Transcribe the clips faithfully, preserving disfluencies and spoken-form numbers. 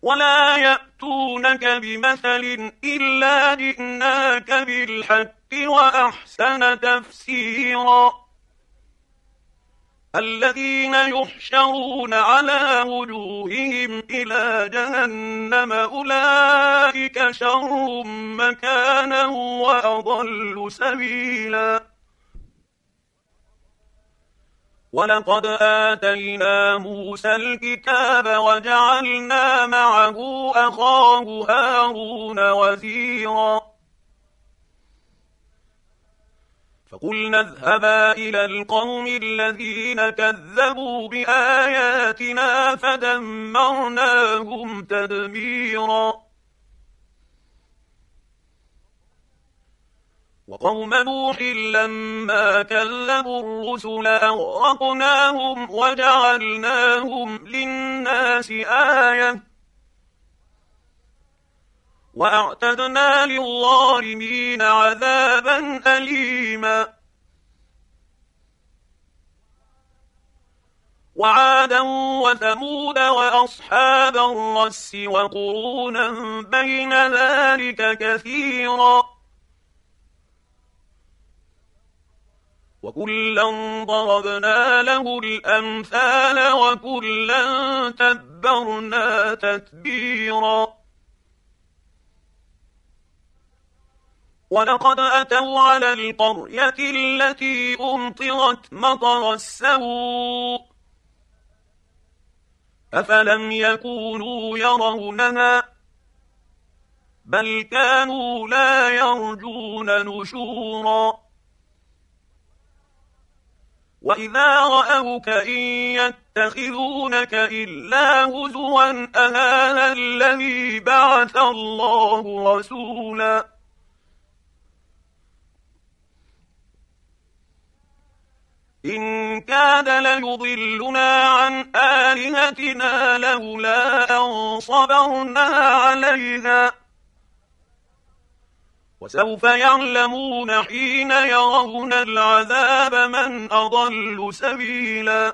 ولا يأتونك بمثل إلا جئناك بالحق وأحسن تفسيرا الذين يحشرون على وجوههم إلى جهنم أولئك شر مكانا وأضل سبيلا ولقد آتينا موسى الكتاب وجعلنا معه أخاه هارون وزيرا فقلنا اذهبا إلى القوم الذين كذبوا بآياتنا فدمرناهم تدميرا وقوم نوح لما كذبوا الرسل أغرقناهم وجعلناهم للناس آية وأعتدنا للظالمين عذابا أليما وعادا وثمود وأصحاب الرس وقرونا بين ذلك كثيرا وكلا ضربنا له الأمثال وكلا تبرنا تتبيرا ولقد أتوا على القرية التي أمطرت مطر السوء أفلم يكونوا يرونها بل كانوا لا يرجون نشورا وإذا رأوك إن يتخذونك إلا هزوا أهذا الذي بعث الله رسولا إن كاد ليضلنا عن آلهتنا لولا أن صبرنا عليها وسوف يعلمون حين يرون العذاب من أضل سبيلا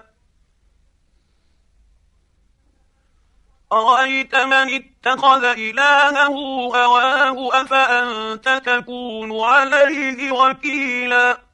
أرأيت من اتخذ إلهه هواه أفأنت تكون عليه وكيلا